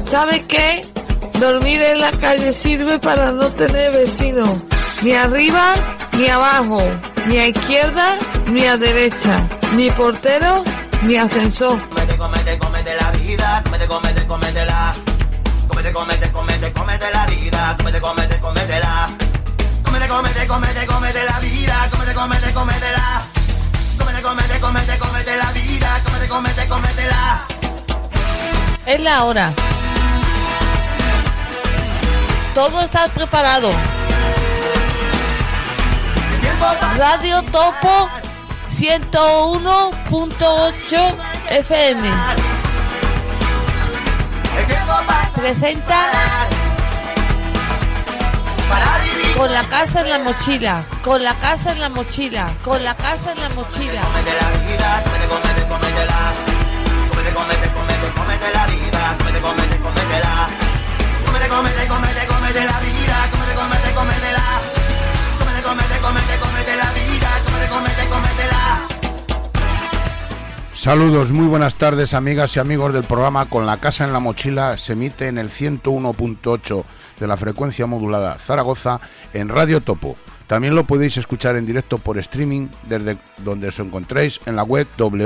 ¿Sabe qué? Dormir en la calle sirve para no tener vecinos, ni arriba ni abajo, ni a izquierda ni a derecha, ni portero ni ascensor. Cómete la vida, cómetela. Cómete la vida, cómetela. Cómete la vida, cómetela. Cómete la vida, cómetela. Es la hora. Todo está preparado. Radio Topo 101.8 FM presenta Con la casa en la mochila, con la casa en la mochila, con la casa en la mochila. Cómete la vida, cómetela. Cómete la vida, cómetela. Cómete la vida, cómetela. Saludos, muy buenas tardes, amigas y amigos del programa Con la casa en la mochila. Se emite en el 101.8 de la frecuencia modulada Zaragoza en Radio Topo. También lo podéis escuchar en directo por streaming desde donde os encontréis en la web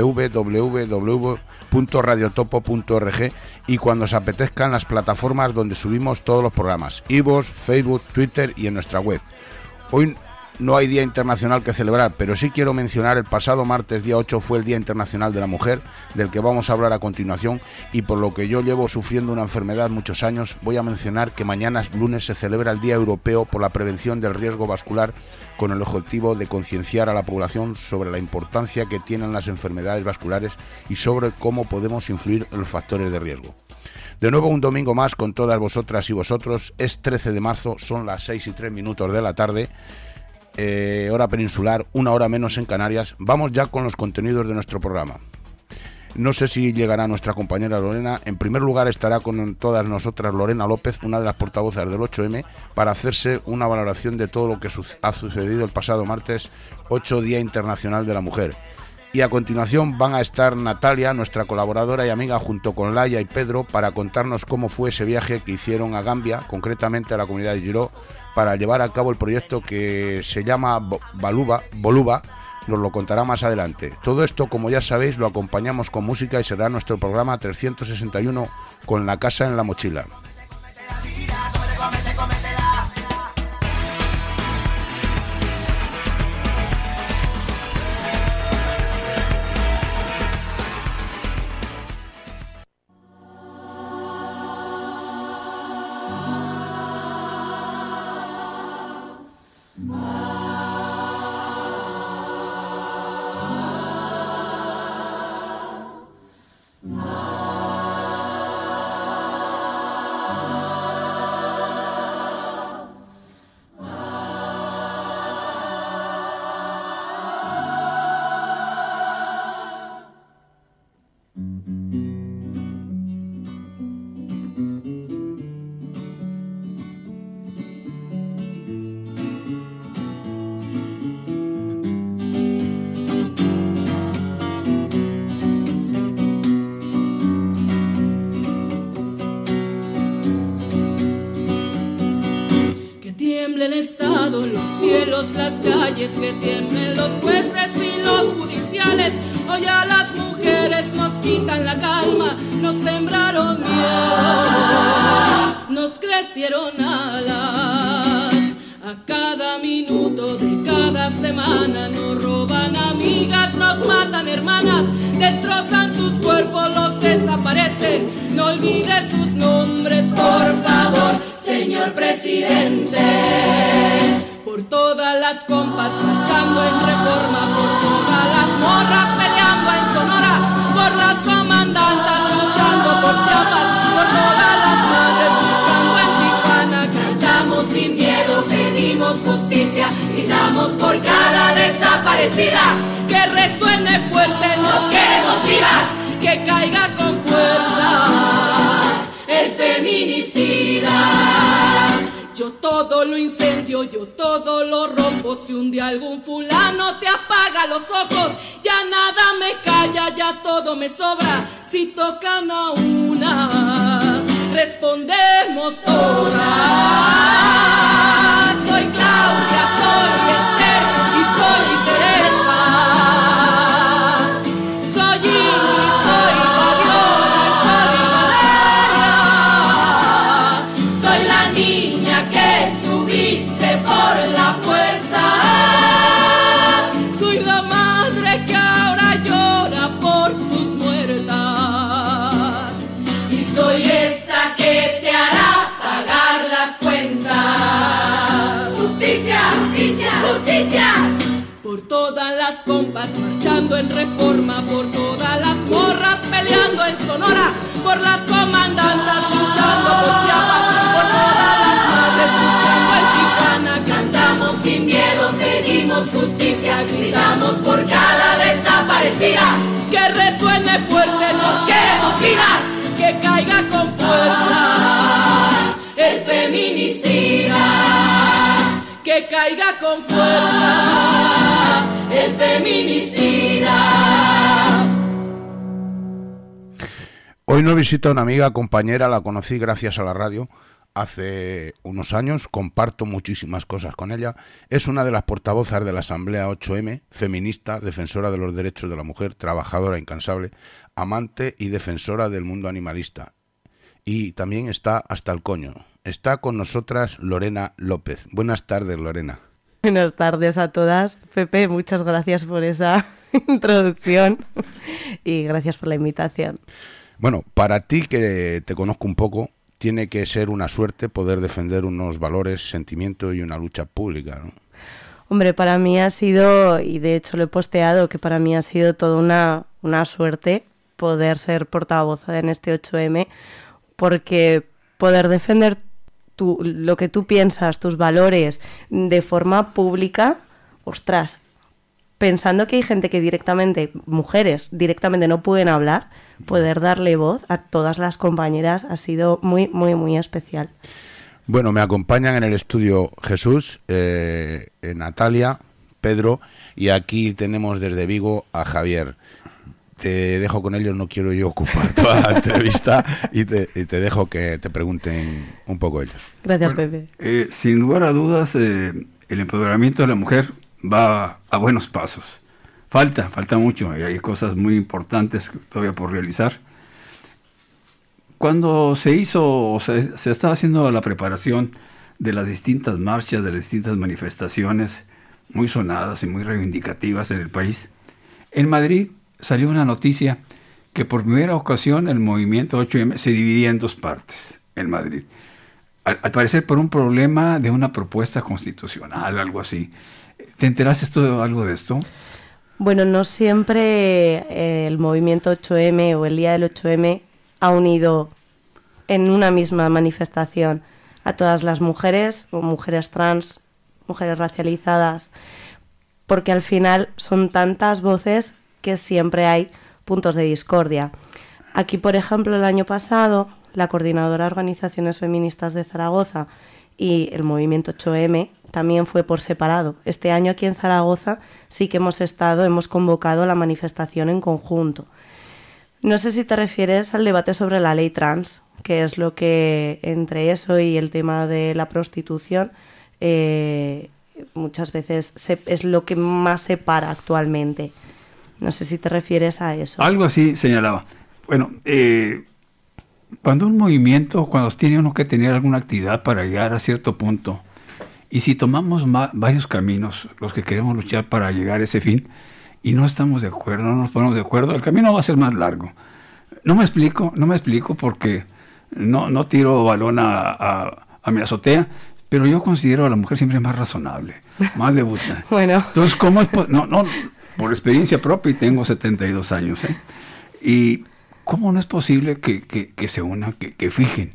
www.radiotopo.org y cuando os apetezca en las plataformas donde subimos todos los programas, iVoox, Facebook, Twitter y en nuestra web. Hoy no hay Día Internacional que celebrar, pero sí quiero mencionar el pasado martes día 8 fue el Día Internacional de la Mujer, del que vamos a hablar a continuación, y por lo que yo llevo sufriendo una enfermedad muchos años, voy a mencionar que mañana lunes se celebra el Día Europeo por la Prevención del Riesgo Vascular, con el objetivo de concienciar a la población sobre la importancia que tienen las enfermedades vasculares y sobre cómo podemos influir en los factores de riesgo. De nuevo un domingo más con todas vosotras y vosotros. Es 13 de marzo, son las 6:03 de la tarde. Hora peninsular, una hora menos en Canarias. Vamos ya con los contenidos de nuestro programa. No sé si llegará nuestra compañera Lorena. En primer lugar estará con todas nosotras Lorena López, una de las portavoces del 8M, para hacerse una valoración de todo lo que ha sucedido el pasado martes 8, Día Internacional de la Mujer. Y a continuación van a estar Natalia, nuestra colaboradora y amiga, junto con Laia y Pedro, para contarnos cómo fue ese viaje que hicieron a Gambia, concretamente a la comunidad de Giró, para llevar a cabo el proyecto que se llama Boluba. Nos lo contará más adelante. Todo esto, como ya sabéis, lo acompañamos con música y será nuestro programa 361 Con la casa en la mochila. Las calles, que tiemblen los jueces y los judiciales. Hoy a las mujeres nos quitan la calma, nos sembraron miedo, nos crecieron alas. A cada minuto de cada semana nos roban amigas, nos matan hermanas, destrozan sus cuerpos, los desaparecen. No olvide sus nombres, por favor, señor presidente. Por todas las compas marchando en Reforma, por todas las morras peleando en Sonora, por las comandantas luchando por Chiapas, por todas las madres buscando en Tijuana. Cantamos sin miedo, pedimos justicia, gritamos por cada desaparecida. Que resuene fuerte, nos queremos vivas, que caiga con fuerza el feminicida. Yo todo lo incendio, yo todo lo rompo. Si un día algún fulano te apaga los ojos, ya nada me calla, ya todo me sobra. Si tocan a una, soy esa que te hará pagar las cuentas. Justicia, justicia, justicia. Por todas las compas marchando en Reforma, por todas las morras peleando en Sonora, por las comandantas luchando por Chiapas, por todas las madres buscando en Tijuana. Cantamos sin miedo, pedimos justicia, gritamos por cada desaparecida. Que resuene fuerte, nos queremos vivas, que caiga con fuerza el feminicida, que caiga con fuerza el feminicida. Hoy nos visita una amiga, compañera, la conocí gracias a la radio hace unos años, comparto muchísimas cosas con ella. Es una de las portavozas de la Asamblea 8M, feminista, defensora de los derechos de la mujer, trabajadora incansable, amante y defensora del mundo animalista. Y también está hasta el coño. Está con nosotras Lorena López. Buenas tardes, Lorena. Buenas tardes a todas. Pepe, muchas gracias por esa introducción y gracias por la invitación. Bueno, para ti, que te conozco un poco, tiene que ser una suerte poder defender unos valores, sentimientos y una lucha pública, ¿no? Hombre, para mí ha sido, y de hecho lo he posteado, que para mí ha sido toda una suerte poder ser portavoz en este 8M, porque poder defender lo que tú piensas, tus valores, de forma pública, ostras, pensando que hay gente que directamente, mujeres, directamente no pueden hablar, poder darle voz a todas las compañeras ha sido muy, muy, muy especial. Bueno, me acompañan en el estudio Jesús, Natalia, Pedro, y aquí tenemos desde Vigo a Javier. Te dejo con ellos, no quiero yo ocupar toda la entrevista y te dejo que te pregunten un poco ellos. Gracias, Pepe. Sin lugar a dudas, el empoderamiento de la mujer va a buenos pasos. Falta mucho, y hay cosas muy importantes todavía por realizar. Cuando se estaba haciendo la preparación de las distintas marchas, de las distintas manifestaciones muy sonadas y muy reivindicativas en el país, en Madrid salió una noticia que por primera ocasión el movimiento 8M se dividía en dos partes en Madrid. Al parecer por un problema de una propuesta constitucional, algo así. ¿Te enteraste algo de esto? Bueno, no siempre el movimiento 8M o el día del 8M ha unido en una misma manifestación a todas las mujeres, o mujeres trans, mujeres racializadas, porque al final son tantas voces que siempre hay puntos de discordia. Aquí, por ejemplo, el año pasado, la Coordinadora de Organizaciones Feministas de Zaragoza y el movimiento 8M también fue por separado. Este año aquí en Zaragoza sí que hemos convocado la manifestación en conjunto. No sé si te refieres al debate sobre la ley trans, que es lo que, entre eso y el tema de la prostitución, muchas veces es lo que más separa actualmente. No sé si te refieres a eso. Algo así señalaba. Bueno, cuando tiene uno que tener alguna actividad para llegar a cierto punto, y si tomamos varios caminos, los que queremos luchar para llegar a ese fin, y no estamos de acuerdo, no nos ponemos de acuerdo, el camino va a ser más largo. No me explico porque no tiro balón a mi azotea, pero yo considero a la mujer siempre más razonable, más debuta. Bueno. Entonces, ¿cómo es? No, por experiencia propia, y tengo 72 años, ¿eh? Y ¿cómo no es posible que se unan, que fijen?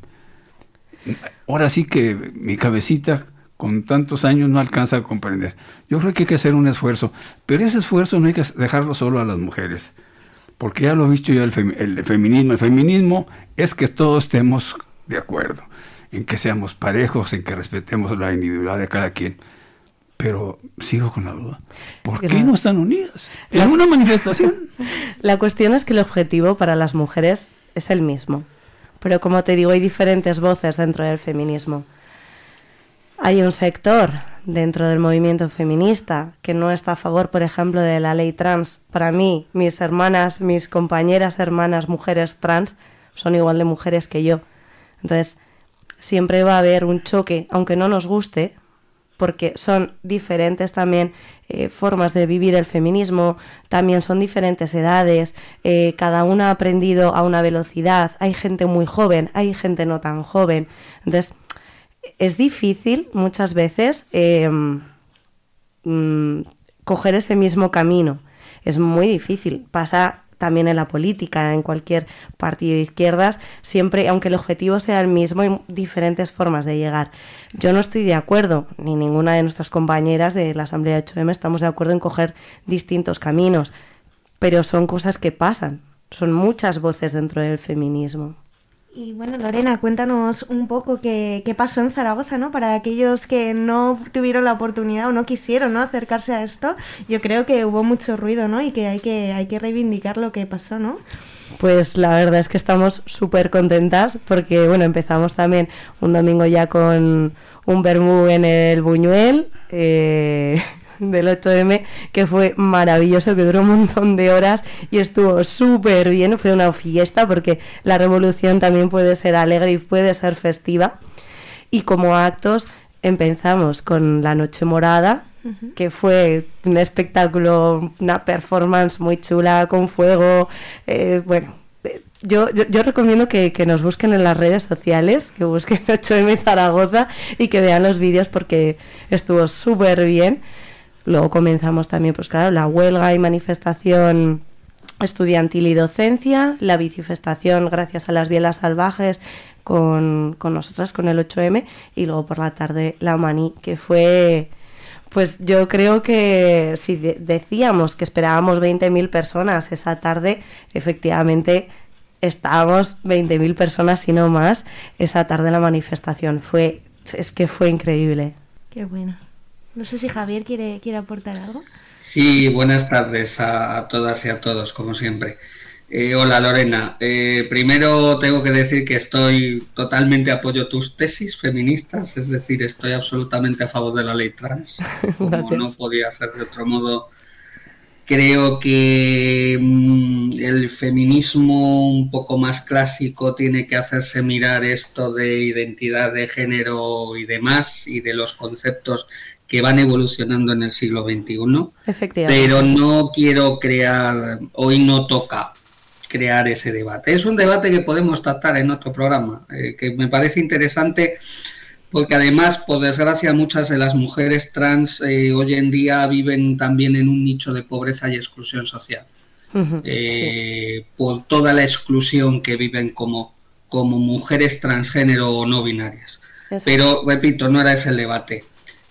Ahora sí que mi cabecita con tantos años no alcanza a comprender. Yo creo que hay que hacer un esfuerzo, pero ese esfuerzo no hay que dejarlo solo a las mujeres, porque ya lo he visto yo el feminismo. El feminismo es que todos estemos de acuerdo, en que seamos parejos, en que respetemos la individualidad de cada quien. Pero sigo con la duda. ¿Por qué no están unidas en una manifestación? La cuestión es que el objetivo para las mujeres es el mismo. Pero como te digo, hay diferentes voces dentro del feminismo. Hay un sector dentro del movimiento feminista que no está a favor, por ejemplo, de la ley trans. Para mí, mis compañeras hermanas mujeres trans son igual de mujeres que yo. Entonces, siempre va a haber un choque, aunque no nos guste, porque son diferentes también formas de vivir el feminismo, también son diferentes edades, cada una ha aprendido a una velocidad, hay gente muy joven, hay gente no tan joven, entonces es difícil muchas veces coger ese mismo camino, es muy difícil, pasa también en la política, en cualquier partido de izquierdas, siempre, aunque el objetivo sea el mismo, hay diferentes formas de llegar. Yo no estoy de acuerdo, ni ninguna de nuestras compañeras de la Asamblea de 8M estamos de acuerdo en coger distintos caminos, pero son cosas que pasan, son muchas voces dentro del feminismo. Y bueno, Lorena, cuéntanos un poco qué pasó en Zaragoza, ¿no? Para aquellos que no tuvieron la oportunidad o no quisieron, ¿no?, acercarse a esto, yo creo que hubo mucho ruido, ¿no? Y que hay que reivindicar lo que pasó, ¿no? Pues la verdad es que estamos súper contentas porque, bueno, empezamos también un domingo ya con un vermú en el Buñuel, del 8M, que fue maravilloso, que duró un montón de horas y estuvo súper bien, fue una fiesta porque la revolución también puede ser alegre y puede ser festiva. Y como actos empezamos con la Noche Morada, que fue un espectáculo, una performance muy chula, con fuego, Yo recomiendo que nos busquen en las redes sociales, que busquen 8M Zaragoza y que vean los vídeos porque estuvo súper bien. Luego comenzamos también, pues claro, la huelga y manifestación estudiantil y docencia, la bicifestación gracias a las bielas salvajes con nosotras, con el 8M, y luego por la tarde la maní, que fue, pues yo creo que si decíamos que esperábamos 20.000 personas esa tarde, efectivamente estábamos 20.000 personas, si no más, esa tarde en la manifestación. Es que fue increíble. Qué bueno. No sé si Javier quiere aportar algo. Sí, buenas tardes a todas y a todos, como siempre. Hola Lorena, primero tengo que decir que estoy totalmente apoyo tus tesis feministas, es decir, estoy absolutamente a favor de la ley trans, como no podía ser de otro modo. Creo que el feminismo un poco más clásico tiene que hacerse mirar esto de identidad de género y demás, y de los conceptos que van evolucionando en el siglo XXI. Efectivamente. Pero no quiero hoy no toca crear ese debate. Es un debate que podemos tratar en otro programa, que me parece interesante, porque además, por desgracia, muchas de las mujeres trans hoy en día viven también en un nicho de pobreza y exclusión social. Sí. Por toda la exclusión que viven como mujeres transgénero o no binarias. Exacto. Pero, repito, no era ese el debate.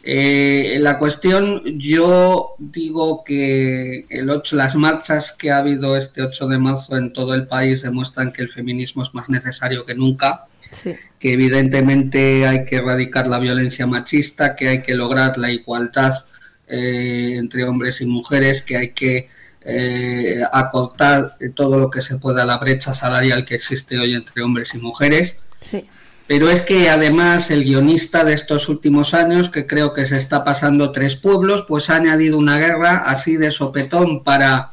La cuestión, yo digo que las marchas que ha habido este 8 de marzo en todo el país demuestran que el feminismo es más necesario que nunca, sí, que evidentemente hay que erradicar la violencia machista, que hay que lograr la igualdad entre hombres y mujeres, que hay que acortar todo lo que se pueda la brecha salarial que existe hoy entre hombres y mujeres. Sí. Pero es que además el guionista de estos últimos años, que creo que se está pasando 3 pueblos, pues ha añadido una guerra así de sopetón para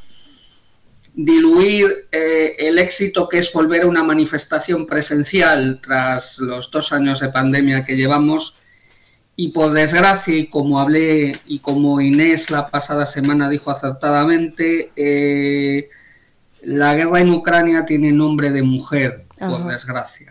diluir el éxito que es volver a una manifestación presencial tras los 2 años de pandemia que llevamos. Y por desgracia, y como hablé y como Inés la pasada semana dijo acertadamente, la guerra en Ucrania tiene nombre de mujer, por desgracia.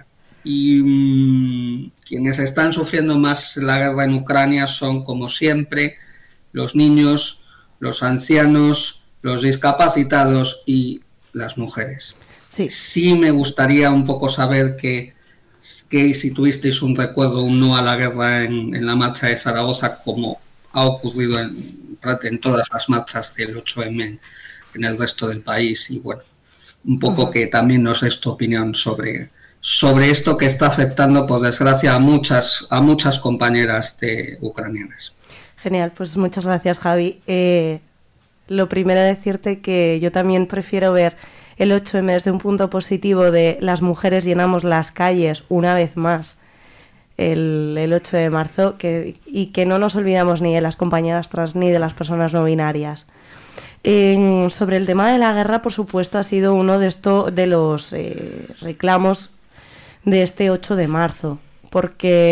Y quienes están sufriendo más la guerra en Ucrania son, como siempre, los niños, los ancianos, los discapacitados y las mujeres. Sí me gustaría un poco saber que si tuvisteis un recuerdo, un no a la guerra en la marcha de Zaragoza, como ha ocurrido en todas las marchas del 8M en el resto del país, y bueno, un poco que también nos des tu opinión sobre esto que está afectando, por desgracia, a muchas compañeras ucranianas. Genial, pues muchas gracias, Javi. Lo primero, decirte que yo también prefiero ver el 8M desde un punto positivo de las mujeres llenamos las calles una vez más el 8 de marzo y que no nos olvidamos ni de las compañeras trans ni de las personas no binarias. Sobre el tema de la guerra, por supuesto, ha sido uno de los reclamos de este 8 de marzo, porque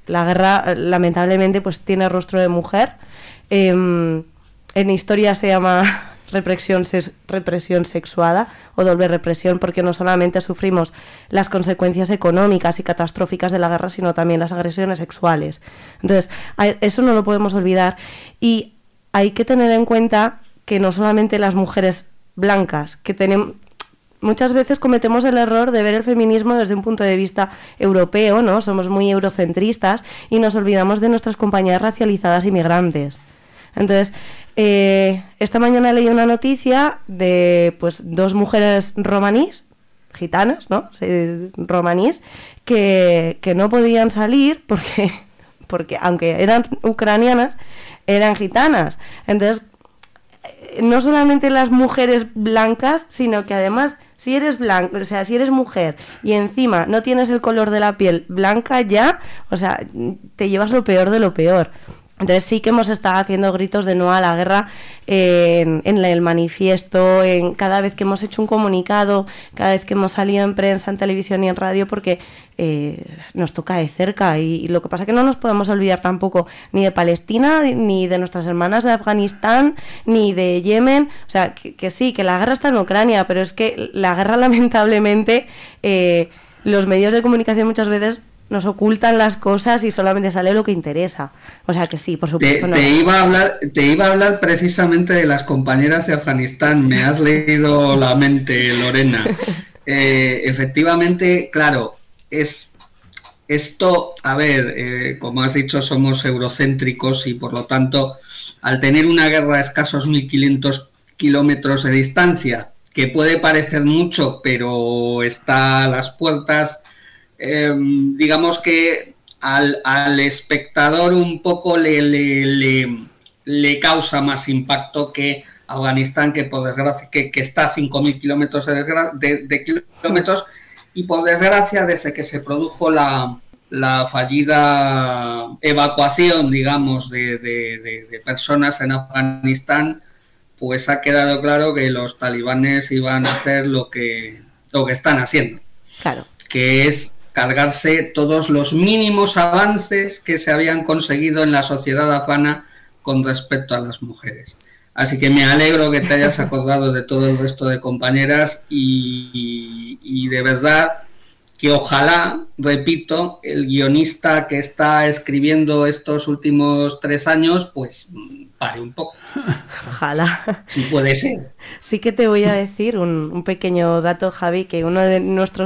la guerra lamentablemente pues tiene rostro de mujer. En historia se llama represión sexuada o doble represión, porque no solamente sufrimos las consecuencias económicas y catastróficas de la guerra, sino también las agresiones sexuales. Entonces, eso no lo podemos olvidar, y hay que tener en cuenta que no solamente las mujeres blancas, que tenemos... Muchas veces cometemos el error de ver el feminismo desde un punto de vista europeo, ¿no? Somos muy eurocentristas y nos olvidamos de nuestras compañeras racializadas y migrantes. Entonces, esta mañana leí una noticia de pues 2 mujeres romaníes, gitanas, ¿no? Romaníes, que no podían salir porque aunque eran ucranianas, eran gitanas. Entonces, no solamente las mujeres blancas, sino que además, si eres blanca, o sea, si eres mujer y encima no tienes el color de la piel blanca ya, o sea, te llevas lo peor de lo peor. Entonces sí que hemos estado haciendo gritos de no a la guerra en el manifiesto, cada vez que hemos hecho un comunicado, cada vez que hemos salido en prensa, en televisión y en radio, porque nos toca de cerca. Y lo que pasa es que no nos podemos olvidar tampoco ni de Palestina, ni de nuestras hermanas de Afganistán, ni de Yemen. O sea, que sí, que la guerra está en Ucrania, pero es que la guerra lamentablemente, los medios de comunicación muchas veces nos ocultan las cosas y solamente sale lo que interesa. O sea que sí, por supuesto. Te iba a hablar precisamente de las compañeras de Afganistán. Me has leído la mente, Lorena. Efectivamente, claro, esto, a ver, como has dicho, somos eurocéntricos y por lo tanto, al tener una guerra a escasos 1.500 kilómetros de distancia, que puede parecer mucho, pero está a las puertas, digamos que al espectador un poco le causa más impacto que Afganistán, que por desgracia que está a 5.000 kilómetros de kilómetros, y por desgracia desde que se produjo la fallida evacuación, digamos, de personas en Afganistán, pues ha quedado claro que los talibanes iban a hacer lo que están haciendo, claro, que es cargarse todos los mínimos avances que se habían conseguido en la sociedad afgana con respecto a las mujeres. Así que me alegro que te hayas acordado de todo el resto de compañeras y de verdad que ojalá, repito, el guionista que está escribiendo estos últimos 3 años, pues pare un poco. Ojalá. Si puede ser. Sí que te voy a decir un pequeño dato, Javi, que uno de nuestro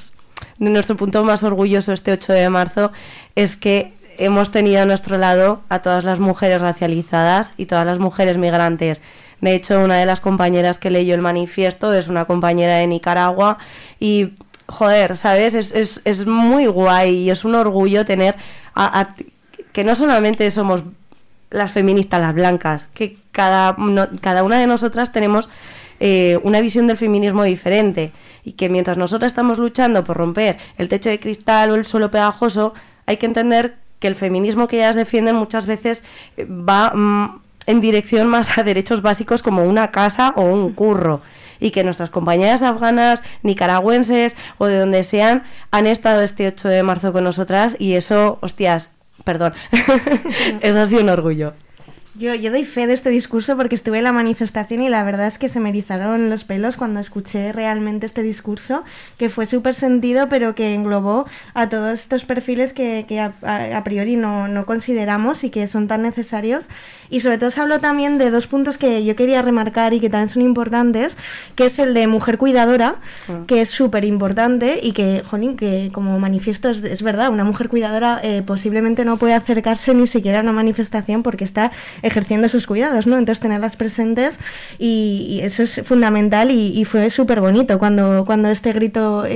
punto más orgulloso este 8 de marzo es que hemos tenido a nuestro lado a todas las mujeres racializadas y todas las mujeres migrantes. De hecho, una de las compañeras que leyó el manifiesto es una compañera de Nicaragua y, joder, ¿sabes? Es muy guay y es un orgullo tener que no solamente somos las feministas, las blancas, que cada una de nosotras tenemos una visión del feminismo diferente, y que mientras nosotras estamos luchando por romper el techo de cristal o el suelo pegajoso, hay que entender que el feminismo que ellas defienden muchas veces va en dirección más a derechos básicos como una casa o un curro, y que nuestras compañeras afganas, nicaragüenses o de donde sean han estado este 8 de marzo con nosotras, y eso, hostias, perdón, eso ha sido un orgullo. Yo doy fe de este discurso porque estuve en la manifestación y la verdad es que se me erizaron los pelos cuando escuché realmente este discurso, que fue súper sentido, pero que englobó a todos estos perfiles que a priori no consideramos y que son tan necesarios. Y sobre todo se habló también de 2 puntos que yo quería remarcar y que también son importantes, que es el de mujer cuidadora, que es súper importante y que, jolín, que como manifiesto es verdad, una mujer cuidadora posiblemente no puede acercarse ni siquiera a una manifestación porque está ejerciendo sus cuidados, ¿no? Entonces tenerlas presentes y eso es fundamental y fue súper bonito cuando este grito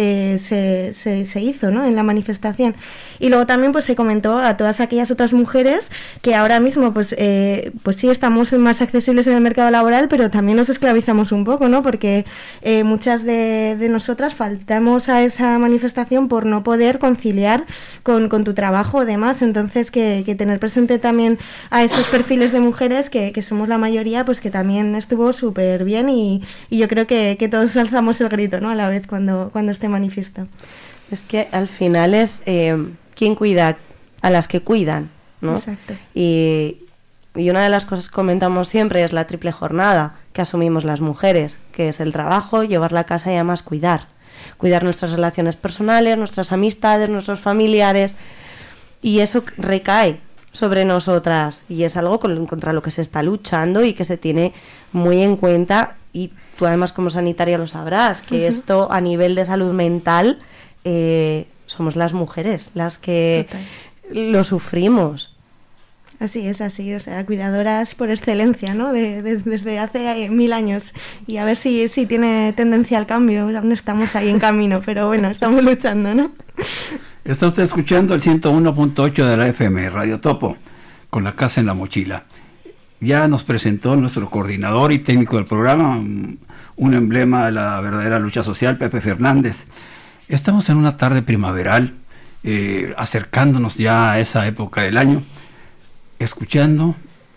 se hizo, ¿no? En la manifestación. Y luego también pues se comentó a todas aquellas otras mujeres que ahora mismo pues sí estamos más accesibles en el mercado laboral, pero también nos esclavizamos un poco, ¿no? Porque muchas de nosotras faltamos a esa manifestación por no poder conciliar con tu trabajo o demás. Entonces que tener presente también a esos perfiles de mujeres que somos la mayoría, pues que también estuvo súper bien y yo creo que todos alzamos el grito, ¿no? A la vez cuando este manifiesto. Es que al final es quién cuida a las que cuidan, ¿no? Exacto. Y una de las cosas que comentamos siempre es la triple jornada que asumimos las mujeres, que es el trabajo, llevar la casa y además cuidar nuestras relaciones personales, nuestras amistades, nuestros familiares, y eso recae sobre nosotras y es algo contra lo que se está luchando y que se tiene muy en cuenta, y tú además como sanitaria lo sabrás, que esto a nivel de salud mental somos las mujeres las que lo sufrimos. Así es, o sea, cuidadoras por excelencia, ¿no? Desde hace 1000 años. Y a ver si tiene tendencia al cambio. Aún estamos ahí en camino, pero bueno, estamos luchando, ¿no? Está usted escuchando el 101.8 de la FM, Radio Topo, con la casa en la mochila. Ya nos presentó nuestro coordinador y técnico del programa, un emblema de la verdadera lucha social, Pepe Fernández. Estamos en una tarde primaveral, acercándonos ya a esa época del año, escuchando,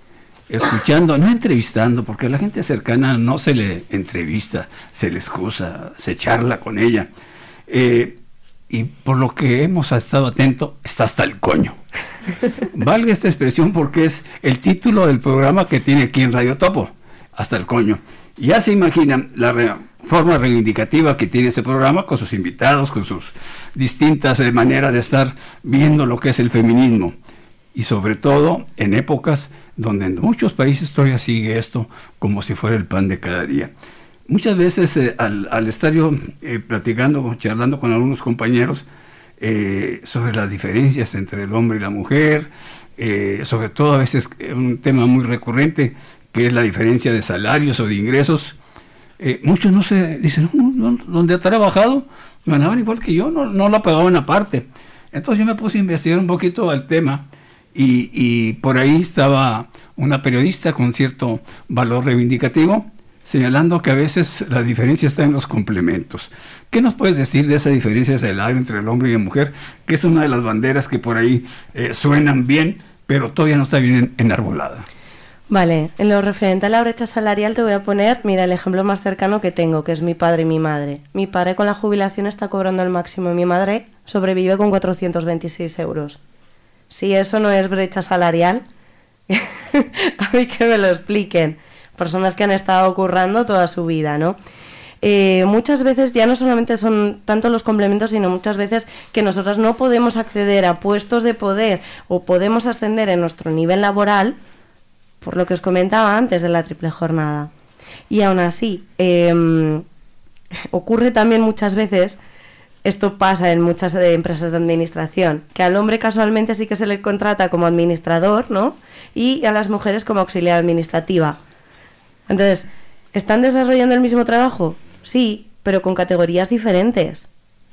no entrevistando, porque a la gente cercana no se le entrevista, se le excusa, se charla con ella. Y por lo que hemos estado atentos, está hasta el coño. Valga esta expresión porque es el título del programa que tiene aquí en Radio Topo, hasta el coño. Y ya se imaginan la forma reivindicativa que tiene ese programa con sus invitados, con sus distintas maneras de estar viendo lo que es el feminismo. Y sobre todo en épocas donde en muchos países todavía sigue esto como si fuera el pan de cada día. Muchas veces al estar yo platicando, charlando con algunos compañeros sobre las diferencias entre el hombre y la mujer, sobre todo a veces un tema muy recurrente que es la diferencia de salarios o de ingresos, muchos no se dicen, donde ha trabajado ganaban igual que yo, no la pagaban aparte. Entonces yo me puse a investigar un poquito al tema y por ahí estaba una periodista con cierto valor reivindicativo señalando que a veces la diferencia está en los complementos. ¿Qué nos puedes decir de esa diferencia de salario entre el hombre y la mujer? Que es una de las banderas que por ahí suenan bien, pero todavía no está bien enarbolada. Vale, en lo referente a la brecha salarial te voy a poner, mira, el ejemplo más cercano que tengo, que es mi padre y mi madre. Mi padre con la jubilación está cobrando el máximo y mi madre sobrevive con 426 euros. Si eso no es brecha salarial, a mí que me lo expliquen. Personas que han estado currando toda su vida, ¿no? Muchas veces ya no solamente son tanto los complementos, sino muchas veces que nosotras no podemos acceder a puestos de poder o podemos ascender en nuestro nivel laboral, por lo que os comentaba antes de la triple jornada. Y aún así, ocurre también muchas veces, esto pasa en muchas empresas de administración, que al hombre casualmente sí que se le contrata como administrador, ¿no? Y a las mujeres como auxiliar administrativa. Entonces, ¿están desarrollando el mismo trabajo? Sí, pero con categorías diferentes.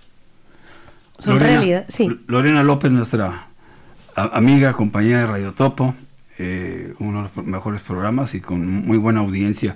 Son realidad, sí. Lorena López, nuestra amiga, compañera de Radio Topo, uno de los mejores programas y con muy buena audiencia.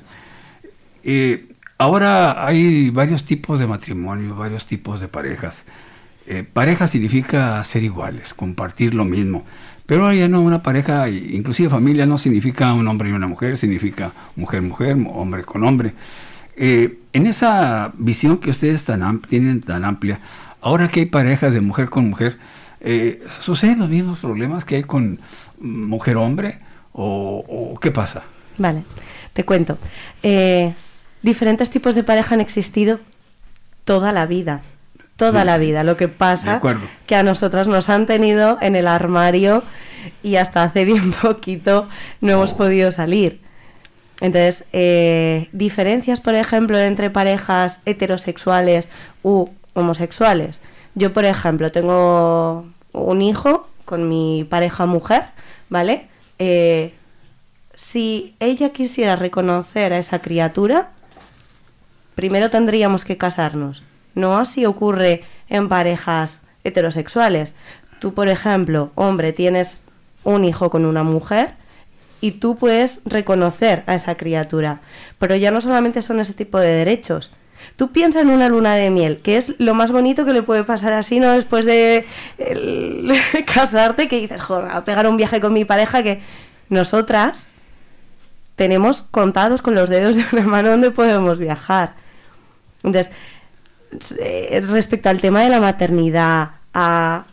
Ahora hay varios tipos de matrimonio, varios tipos de parejas. Pareja significa ser iguales, compartir lo mismo. Pero ya no, una pareja, inclusive familia, no significa un hombre y una mujer, significa mujer-mujer, hombre con hombre. En esa visión que ustedes tienen tan amplia, ahora que hay parejas de mujer con mujer, ¿suceden los mismos problemas que hay con mujer-hombre o qué pasa? Vale, te cuento. Diferentes tipos de pareja han existido toda la vida. Toda la vida. Lo que pasa que a nosotras nos han tenido en el armario y hasta hace bien poquito no hemos podido salir. Entonces, diferencias, por ejemplo, entre parejas heterosexuales u homosexuales. Yo, por ejemplo, tengo un hijo con mi pareja mujer, ¿vale? Si ella quisiera reconocer a esa criatura, primero tendríamos que casarnos. No así ocurre en parejas heterosexuales. Tú, por ejemplo, hombre, tienes un hijo con una mujer y tú puedes reconocer a esa criatura. Pero ya no solamente son ese tipo de derechos. Tú piensas en una luna de miel, que es lo más bonito que le puede pasar así, ¿no? Después de casarte, que dices, joder, a pegar un viaje con mi pareja, que nosotras tenemos contados con los dedos de una mano donde podemos viajar. Entonces, respecto al tema de la maternidad, a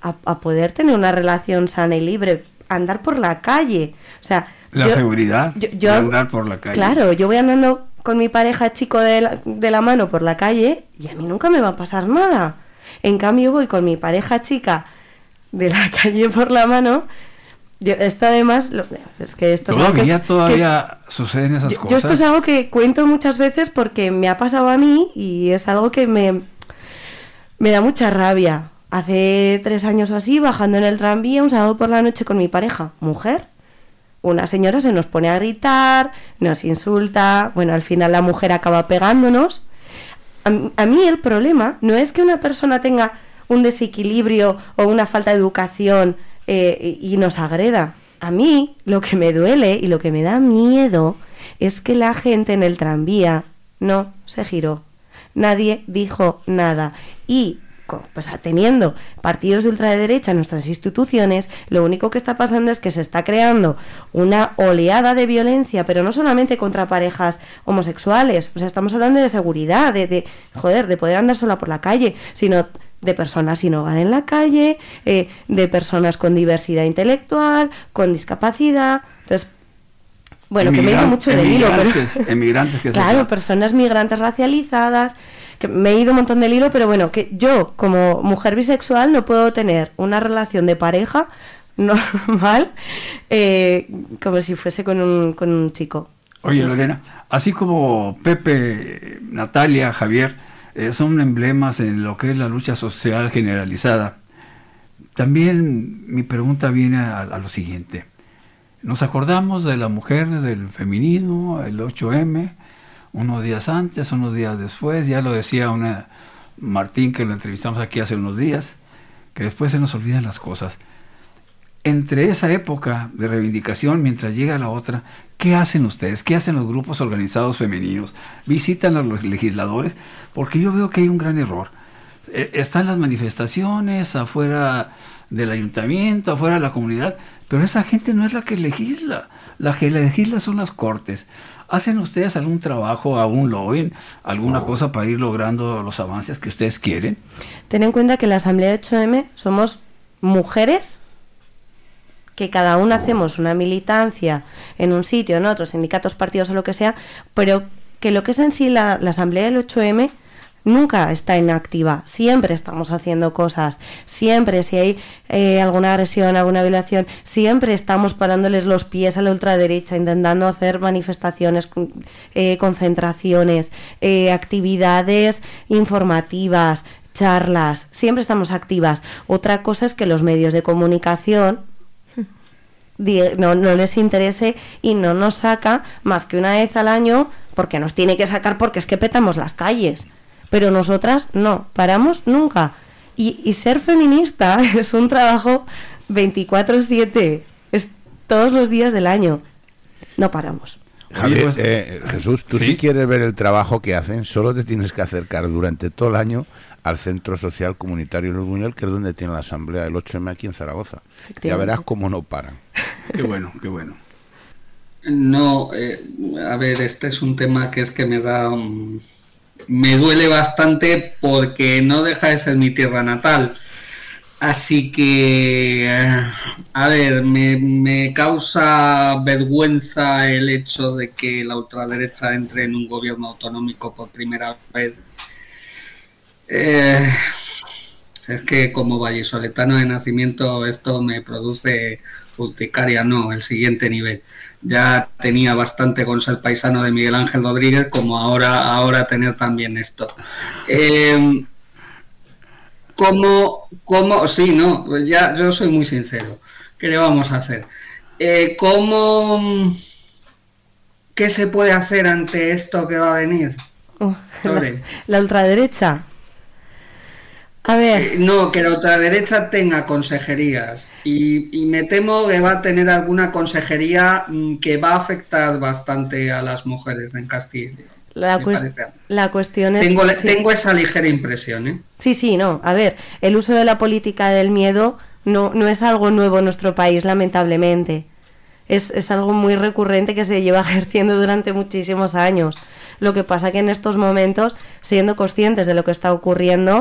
a poder tener una relación sana y libre, andar por la calle. O sea, la seguridad de andar por la calle. Claro, yo voy andando con mi pareja chico de la mano por la calle y a mí nunca me va a pasar nada. En cambio voy con mi pareja chica de la calle por la mano. Esto además, es que esto todavía suceden esas cosas. Yo esto es algo que cuento muchas veces porque me ha pasado a mí y es algo que me da mucha rabia. Hace 3 años o así, bajando en el tranvía un sábado por la noche con mi pareja, mujer, una señora se nos pone a gritar, nos insulta, bueno, al final la mujer acaba pegándonos. A mí el problema no es que una persona tenga un desequilibrio o una falta de educación y nos agreda. A mí lo que me duele y lo que me da miedo es que la gente en el tranvía no se giró. Nadie dijo nada. Y pues teniendo partidos de ultraderecha en nuestras instituciones, lo único que está pasando es que se está creando una oleada de violencia, pero no solamente contra parejas homosexuales, o sea, estamos hablando de seguridad, de poder andar sola por la calle, sino de personas sin hogar en la calle, de personas con diversidad intelectual, con discapacidad. Entonces, bueno, que me he ido mucho del hilo, pero emigrantes que claro, personas migrantes racializadas, que me he ido un montón del hilo, pero bueno, que yo como mujer bisexual no puedo tener una relación de pareja normal como si fuese con un chico. Oye, Lorena, así como Pepe, Natalia, Javier son emblemas en lo que es la lucha social generalizada, también mi pregunta viene a lo siguiente. Nos acordamos de la mujer, del feminismo, el 8M, unos días antes, unos días después, ya lo decía Martín, que lo entrevistamos aquí hace unos días, que después se nos olvidan las cosas. Entre esa época de reivindicación, mientras llega la otra, ¿qué hacen ustedes? ¿Qué hacen los grupos organizados femeninos? ¿Visitan a los legisladores? Porque yo veo que hay un gran error. Están las manifestaciones afuera del ayuntamiento, afuera de la comunidad, pero esa gente no es la que legisla. La que legisla son las cortes. ¿Hacen ustedes algún trabajo, algún lobbying, alguna cosa para ir logrando los avances que ustedes quieren? Ten en cuenta que en la Asamblea de 8M somos mujeres que cada una hacemos una militancia en un sitio, en otro, sindicatos, partidos o lo que sea, pero que lo que es en sí la Asamblea del 8M nunca está inactiva, siempre estamos haciendo cosas, siempre si hay alguna agresión, alguna violación, siempre estamos parándoles los pies a la ultraderecha, intentando hacer manifestaciones, concentraciones, actividades informativas, charlas, siempre estamos activas. Otra cosa es que los medios de comunicación no les interese y no nos saca más que una vez al año, porque nos tiene que sacar porque es que petamos las calles. Pero nosotras no, paramos nunca. Y ser feminista es un trabajo 24/7, es todos los días del año. No paramos. Javier, Jesús, tú si quieres ver el trabajo que hacen, solo te tienes que acercar durante todo el año al Centro Social Comunitario Luis Buñuel, que es donde tiene la asamblea del 8M aquí en Zaragoza. Ya verás cómo no paran. Qué bueno, qué bueno. No, a ver, este es un tema que me duele bastante porque no deja de ser mi tierra natal. Así que, a ver, me causa vergüenza el hecho de que la ultraderecha entre en un gobierno autonómico por primera vez. Es que como vallisoletano de nacimiento esto me produce urticaria, no, el siguiente nivel. Ya tenía bastante con ser paisano de Miguel Ángel Rodríguez como ahora tener también esto. Sí, no, pues ya yo soy muy sincero. ¿Qué le vamos a hacer? ¿Qué se puede hacer ante esto que va a venir? La ultraderecha. A ver. No, que la ultraderecha tenga consejerías y me temo que va a tener alguna consejería que va a afectar bastante a las mujeres en Castilla. La cuestión es... Tengo esa ligera impresión, ¿eh? Sí, no. A ver, el uso de la política del miedo no es algo nuevo en nuestro país, lamentablemente. Es algo muy recurrente que se lleva ejerciendo durante muchísimos años. Lo que pasa que en estos momentos, siendo conscientes de lo que está ocurriendo,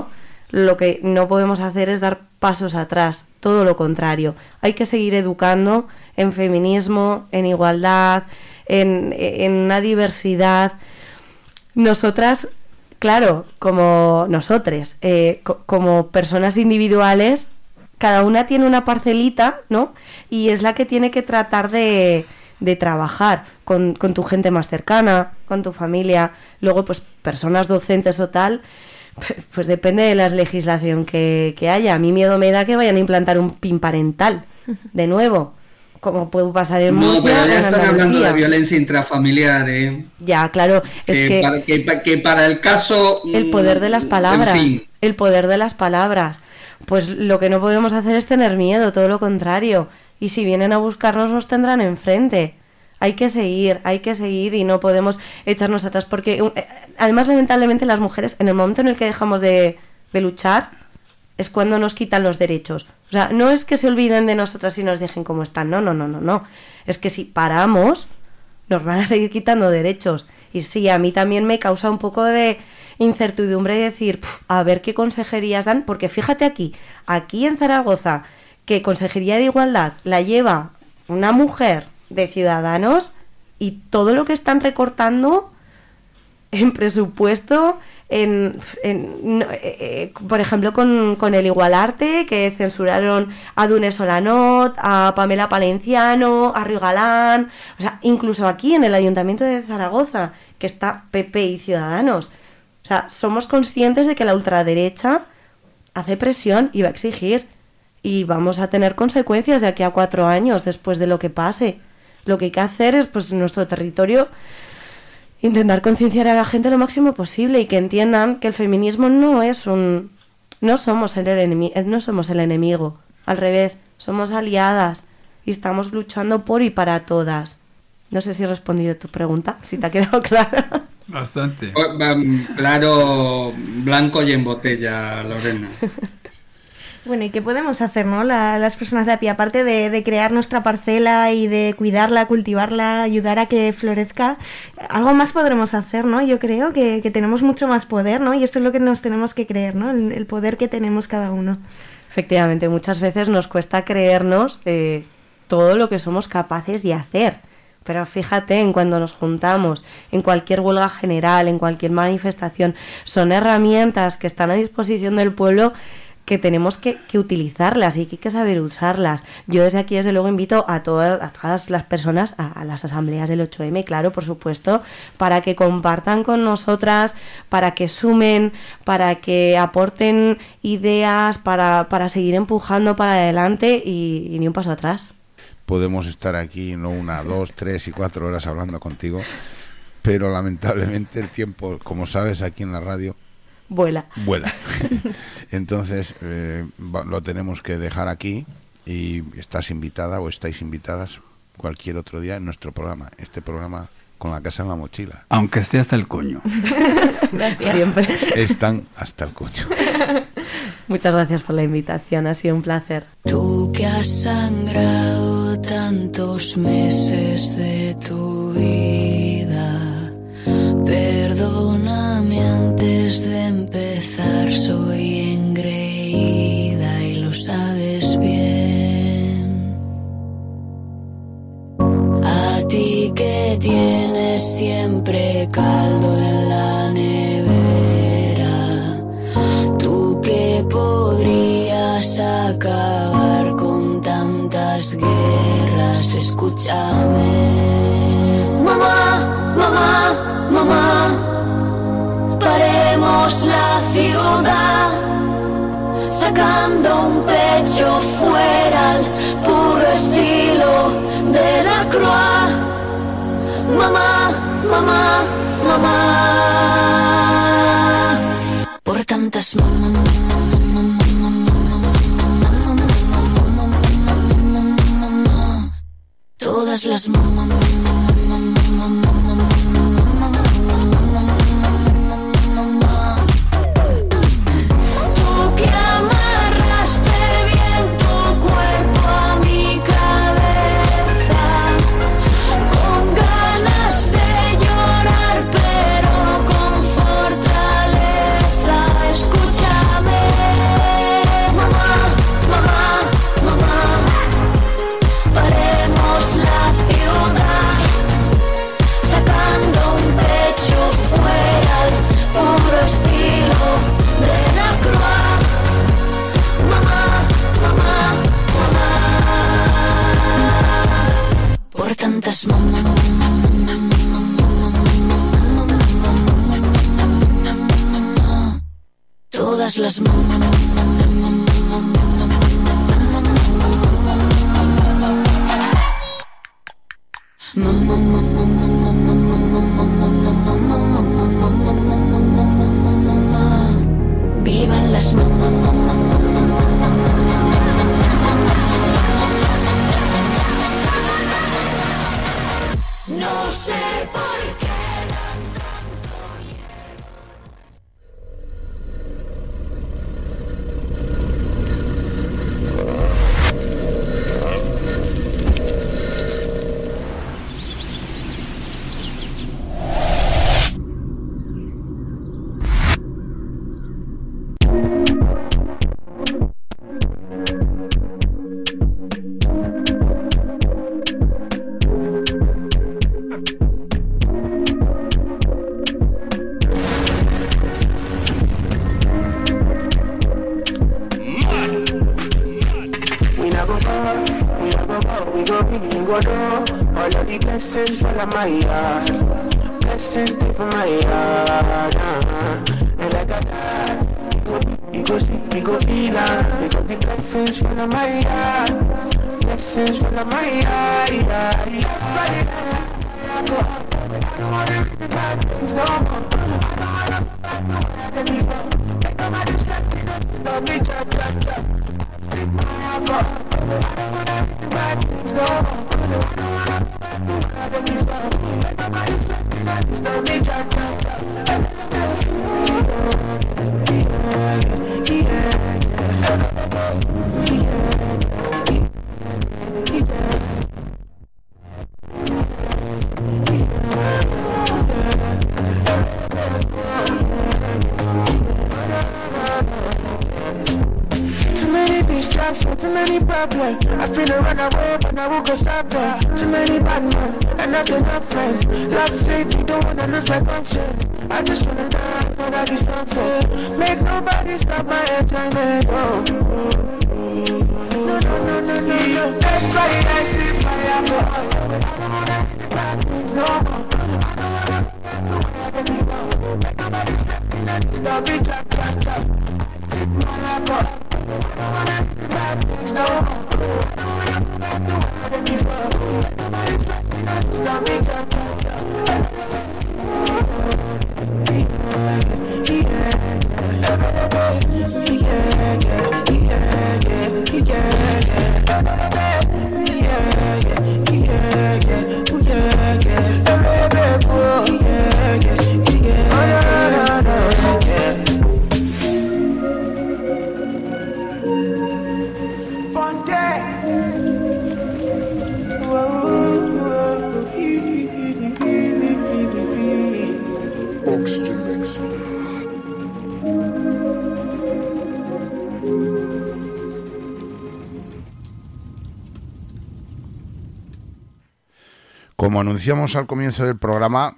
lo que no podemos hacer es dar pasos atrás, todo lo contrario. Hay que seguir educando en feminismo, en igualdad, en una diversidad. Nosotras, claro, como nosotres, como personas individuales, cada una tiene una parcelita, ¿no? Y es la que tiene que tratar de trabajar con tu gente más cercana, con tu familia. Luego, pues, personas docentes o tal, pues depende de la legislación que haya. A mí miedo me da que vayan a implantar un PIN parental, de nuevo, como puede pasar en Murcia. No, pero ya están hablando Andalucía. de violencia intrafamiliar, ¿eh? Ya, claro, es que para el caso... el poder de las palabras, en fin. el poder de las palabras. Pues lo que no podemos hacer es tener miedo, todo lo contrario. Y si vienen a buscarnos, nos tendrán enfrente. Hay que seguir y no podemos echarnos atrás. Porque además, lamentablemente, las mujeres, en el momento en el que dejamos de luchar, es cuando nos quitan los derechos. O sea, no es que se olviden de nosotras y nos dejen como están. No. Es que si paramos, nos van a seguir quitando derechos. Y sí, a mí también me causa un poco de incertidumbre decir, a ver qué consejerías dan, porque fíjate aquí en Zaragoza, que Consejería de Igualdad la lleva una mujer de Ciudadanos y todo lo que están recortando en presupuesto, por ejemplo, con el Igualarte, que censuraron a Dune Solanot, a Pamela Palenciano, a Río Galán, o sea, incluso aquí en el Ayuntamiento de Zaragoza, que está PP y Ciudadanos. O sea, somos conscientes de que la ultraderecha hace presión y va a exigir. Y vamos a tener consecuencias de aquí a 4 años después de lo que pase. Lo que hay que hacer es, pues, en nuestro territorio, intentar concienciar a la gente lo máximo posible y que entiendan que el feminismo no somos el enemigo. Al revés, somos aliadas y estamos luchando por y para todas. No sé si he respondido a tu pregunta, si te ha quedado clara. Bastante. Claro, blanco y en botella, Lorena. Bueno, ¿y qué podemos hacer, no? Las personas de a pie, aparte de crear nuestra parcela y de cuidarla, cultivarla, ayudar a que florezca, algo más podremos hacer, ¿no? Yo creo que tenemos mucho más poder, ¿no? Y esto es lo que nos tenemos que creer, ¿no? El poder que tenemos cada uno. Efectivamente, muchas veces nos cuesta creernos todo lo que somos capaces de hacer. Pero fíjate en cuando nos juntamos, en cualquier huelga general, en cualquier manifestación, son herramientas que están a disposición del pueblo que tenemos que utilizarlas y que hay que saber usarlas. Yo desde aquí, desde luego, invito a todas las personas a las asambleas del 8M, claro, por supuesto, para que compartan con nosotras, para que sumen, para que aporten ideas, para seguir empujando para adelante y ni un paso atrás. Podemos estar aquí no 1, 2, 3 y 4 horas hablando contigo, pero lamentablemente el tiempo, como sabes, aquí en la radio vuela. Entonces lo tenemos que dejar aquí y estás invitada o estáis invitadas cualquier otro día en nuestro programa, este programa con la casa en la mochila. Aunque esté hasta el coño. Siempre. Están hasta el coño. Muchas gracias por la invitación, ha sido un placer. Tú que has sangrado tantos meses de tu vida, perdóname antes de empezar, soy engreída y lo sabes bien. A ti que tienes siempre caldo en la nevera, tú que podrías acabar con tantas guerras, escúchame. Mamá, mamá, mamá, paremos la ciudad, sacando un pecho fuera al puro estilo de la Croix. Mamá, mamá, mamá, por tantas todas las tú que amarraste bien tu cuerpo a mi cabeza, con ganas de llorar pero con fortaleza, escúchame. todas las vivan las no sé por qué. Blessings full of my yard, blessings deep in my yard, and like I died, you go sleep, you go feel it, because the blessings full of my yard, blessings full of my yard, too many problems. I feel to run away, but I won't go stop there. Too many bad men and not enough friends. Love's sake, you don't wanna lose my conscience. I just wanna die for that distance. Make nobody stop my enjoyment. Oh. No, no, no, no, no, no. That's why I see fire go up. No. Stop it, clap, clap, clap. Como anunciamos al comienzo del programa,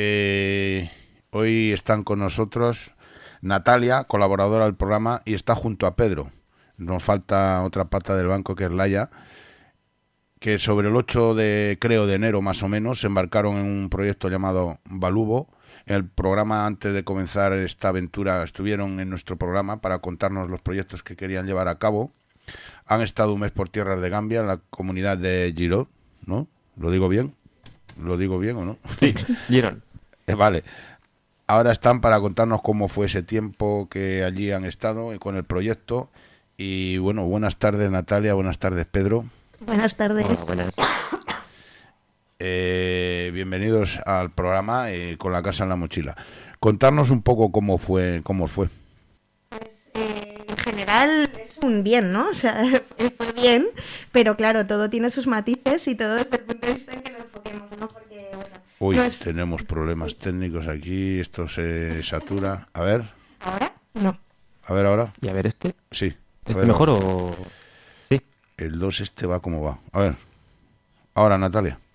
hoy están con nosotros Natalia, colaboradora del programa, y está junto a Pedro. Nos falta otra pata del banco, que es Laia, que sobre el 8 de enero más o menos se embarcaron en un proyecto llamado Balubo. En el programa, antes de comenzar esta aventura, estuvieron en nuestro programa para contarnos los proyectos que querían llevar a cabo. Han estado un mes por tierras de Gambia, en la comunidad de Girón, ¿no? ¿Lo digo bien? ¿Lo digo bien o no? Sí, Girón. Vale. Ahora están para contarnos cómo fue ese tiempo que allí han estado con el proyecto. Y bueno, buenas tardes Natalia, buenas tardes Pedro. Buenas tardes. Hola, buenas. Bienvenidos al programa con la casa en la mochila. Contarnos un poco cómo fue. Pues en general es un bien, ¿no? O sea, fue bien, pero claro, todo tiene sus matices y todo desde el punto de vista en que lo enfoquemos, ¿no? Porque, bueno, uy, no es... tenemos problemas técnicos aquí, esto se satura. A ver. ¿Ahora? No. A ver ahora. ¿Y a ver este? Sí. ¿Este mejor o...? Sí. El 2 este va como va. A ver. Ahora, Natalia.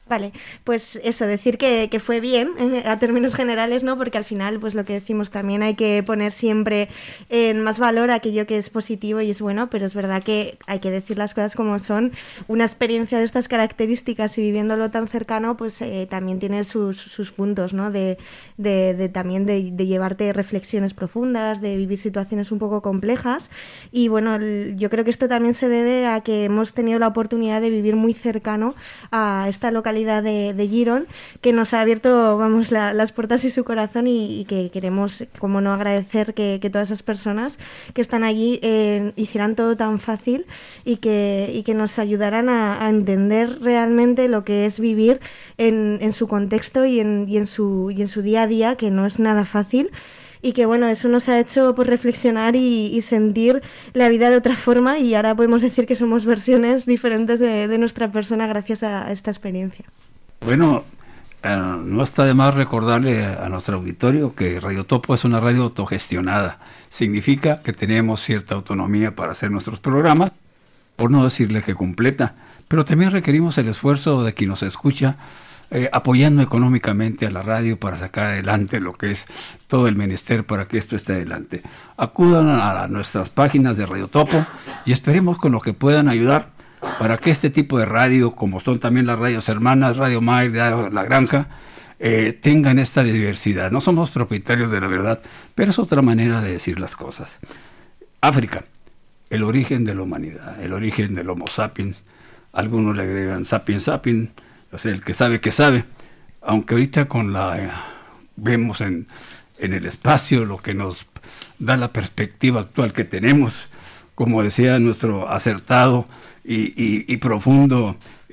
Vale, pues eso, decir que fue bien a términos generales, ¿no? Porque al final, pues lo que decimos, también hay que poner siempre en más valor aquello que es positivo y es bueno, pero es verdad que hay que decir las cosas como son. Una experiencia de estas características y viviéndolo tan cercano, pues también tiene sus puntos, ¿no? También de llevarte reflexiones profundas, de vivir situaciones un poco complejas. Y bueno, yo creo que esto también se debe a que hemos tenido la oportunidad de vivir muy cercano a esta localidad de Girón, que nos ha abierto, vamos, las puertas y su corazón, y que queremos, como no, agradecer que todas esas personas que están allí hicieran todo tan fácil y que nos ayudaran a entender realmente lo que es vivir en su contexto y en su día a día, que no es nada fácil. Y que bueno, eso nos ha hecho pues reflexionar y sentir la vida de otra forma, y ahora podemos decir que somos versiones diferentes de nuestra persona gracias a esta experiencia. Bueno, no está de más recordarle a nuestro auditorio que Radio Topo es una radio autogestionada. Significa que tenemos cierta autonomía para hacer nuestros programas, por no decirle que completa, pero también requerimos el esfuerzo de quien nos escucha, apoyando económicamente a la radio para sacar adelante lo que es todo el menester para que esto esté adelante. Acudan a nuestras páginas de Radio Topo y esperemos con lo que puedan ayudar para que este tipo de radio, como son también las radios hermanas, Radio May, Radio La Granja, tengan esta diversidad. No somos propietarios de la verdad, pero es otra manera de decir las cosas. África, el origen de la humanidad, el origen del Homo sapiens. Algunos le agregan sapiens sapiens, o sea, el que sabe, aunque ahorita vemos en el espacio lo que nos da la perspectiva actual que tenemos, como decía nuestro acertado y profundo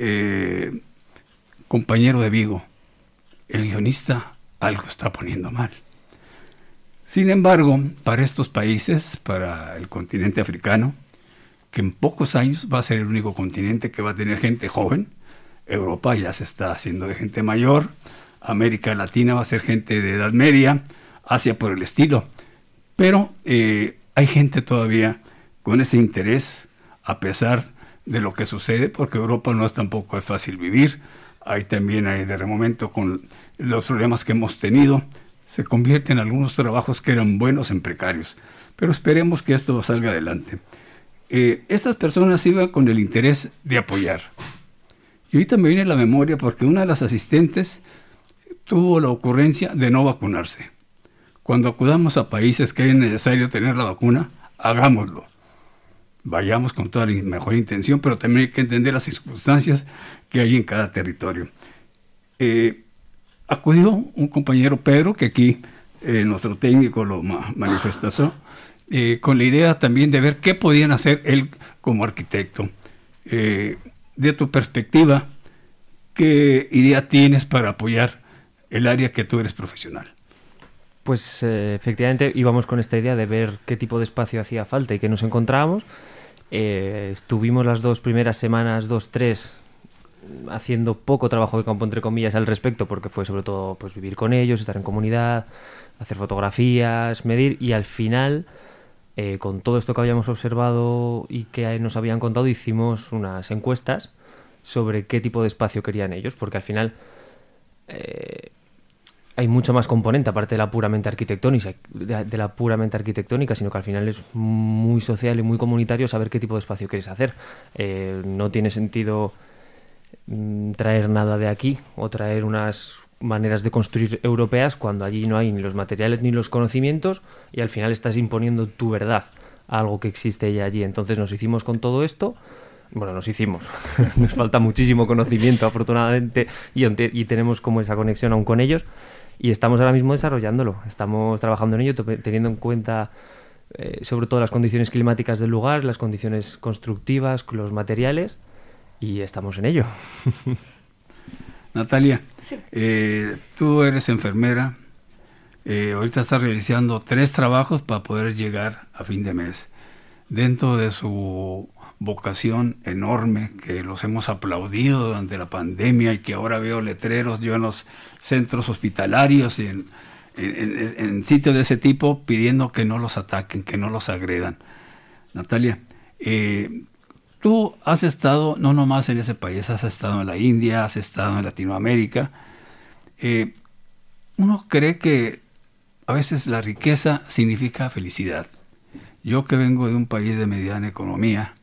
compañero de Vigo, el guionista algo está poniendo mal. Sin embargo, para estos países, para el continente africano, que en pocos años va a ser el único continente que va a tener gente joven, Europa ya se está haciendo de gente mayor, América Latina va a ser gente de edad media, Asia por el estilo, pero hay gente todavía con ese interés, a pesar de lo que sucede, porque Europa tampoco es fácil vivir. Ahí también hay de momento, con los problemas que hemos tenido, se convierten algunos trabajos que eran buenos en precarios, pero esperemos que esto salga adelante. Estas personas iban con el interés de apoyar. Y ahorita me viene a la memoria porque una de las asistentes tuvo la ocurrencia de no vacunarse. Cuando acudamos a países que es necesario tener la vacuna, hagámoslo. Vayamos con toda la mejor intención, pero también hay que entender las circunstancias que hay en cada territorio. Acudió un compañero Pedro, que aquí nuestro técnico lo manifestó, con la idea también de ver qué podían hacer él como arquitecto. De tu perspectiva, ¿qué idea tienes para apoyar el área que tú eres profesional? Pues efectivamente íbamos con esta idea de ver qué tipo de espacio hacía falta y qué nos encontrábamos. Estuvimos las 2 primeras semanas, 2-3, haciendo poco trabajo de campo, entre comillas, al respecto, porque fue sobre todo pues vivir con ellos, estar en comunidad, hacer fotografías, medir, y al final, con todo esto que habíamos observado y que nos habían contado, hicimos unas encuestas sobre qué tipo de espacio querían ellos, porque al final hay mucho más componente, aparte de la puramente arquitectónica, sino que al final es muy social y muy comunitario saber qué tipo de espacio quieres hacer. No tiene sentido traer nada de aquí o traer unas maneras de construir europeas cuando allí no hay ni los materiales ni los conocimientos, y al final estás imponiendo tu verdad a algo que existe ya allí. Entonces nos hicimos con todo esto. Bueno, nos falta muchísimo conocimiento, afortunadamente, y tenemos como esa conexión aún con ellos, y estamos ahora mismo desarrollándolo. Estamos trabajando en ello, teniendo en cuenta sobre todo las condiciones climáticas del lugar, las condiciones constructivas, los materiales, y estamos en ello. Natalia, sí. Tú eres enfermera, ahorita estás realizando 3 trabajos para poder llegar a fin de mes. Dentro de su vocación enorme, que los hemos aplaudido durante la pandemia y que ahora veo letreros yo en los centros hospitalarios y en sitios de ese tipo pidiendo que no los ataquen, que no los agredan. Natalia, ¿qué tú has estado no nomás en ese país, has estado en la India, has estado en Latinoamérica. Uno cree que a veces la riqueza significa felicidad. Yo que vengo de un país de mediana economía,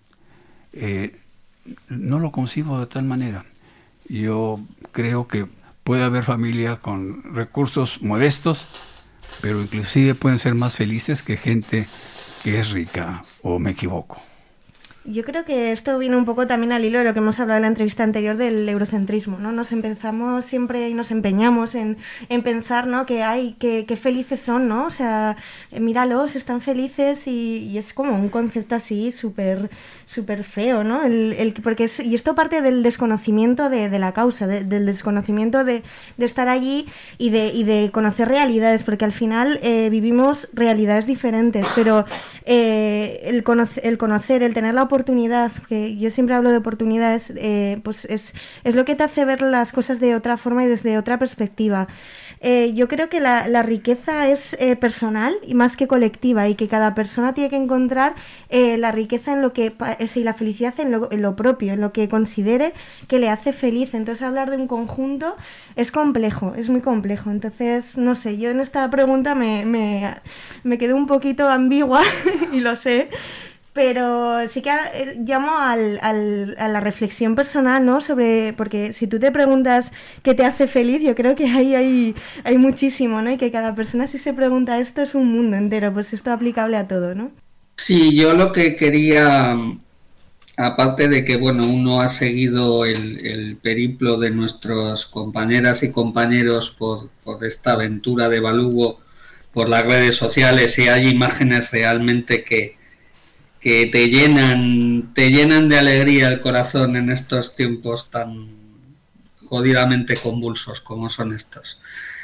no lo concibo de tal manera. Yo creo que puede haber familia con recursos modestos, pero inclusive pueden ser más felices que gente que es rica, ¿o me equivoco? Yo creo que esto viene un poco también al hilo de lo que hemos hablado en la entrevista anterior del eurocentrismo, ¿no? Nos empezamos siempre y nos empeñamos en pensar, ¿no? Que qué felices son, ¿no? O sea, míralos, están felices y es como un concepto así súper feo, ¿no? Y esto parte del desconocimiento de la causa, del desconocimiento de estar allí y de conocer realidades, porque al final vivimos realidades diferentes, pero el conocer, el tener la oportunidad, que yo siempre hablo de oportunidades, pues es lo que te hace ver las cosas de otra forma y desde otra perspectiva. Yo creo que la riqueza es personal y más que colectiva, y que cada persona tiene que encontrar la riqueza en lo que y la felicidad en lo propio, en lo que considere que le hace feliz. Entonces hablar de un conjunto es complejo, es muy complejo. Entonces, no sé, yo en esta pregunta me quedé un poquito ambigua y lo sé. Pero sí que llamo a la reflexión personal, ¿no? Porque si tú te preguntas qué te hace feliz, yo creo que hay muchísimo, ¿no? Y que cada persona, si se pregunta esto, es un mundo entero, pues esto es aplicable a todo, ¿no? Sí, yo lo que quería, aparte de que, bueno, uno ha seguido el periplo de nuestras compañeras y compañeros por esta aventura de Balugo por las redes sociales, y hay imágenes realmente que te llenan de alegría el corazón en estos tiempos tan jodidamente convulsos como son estos.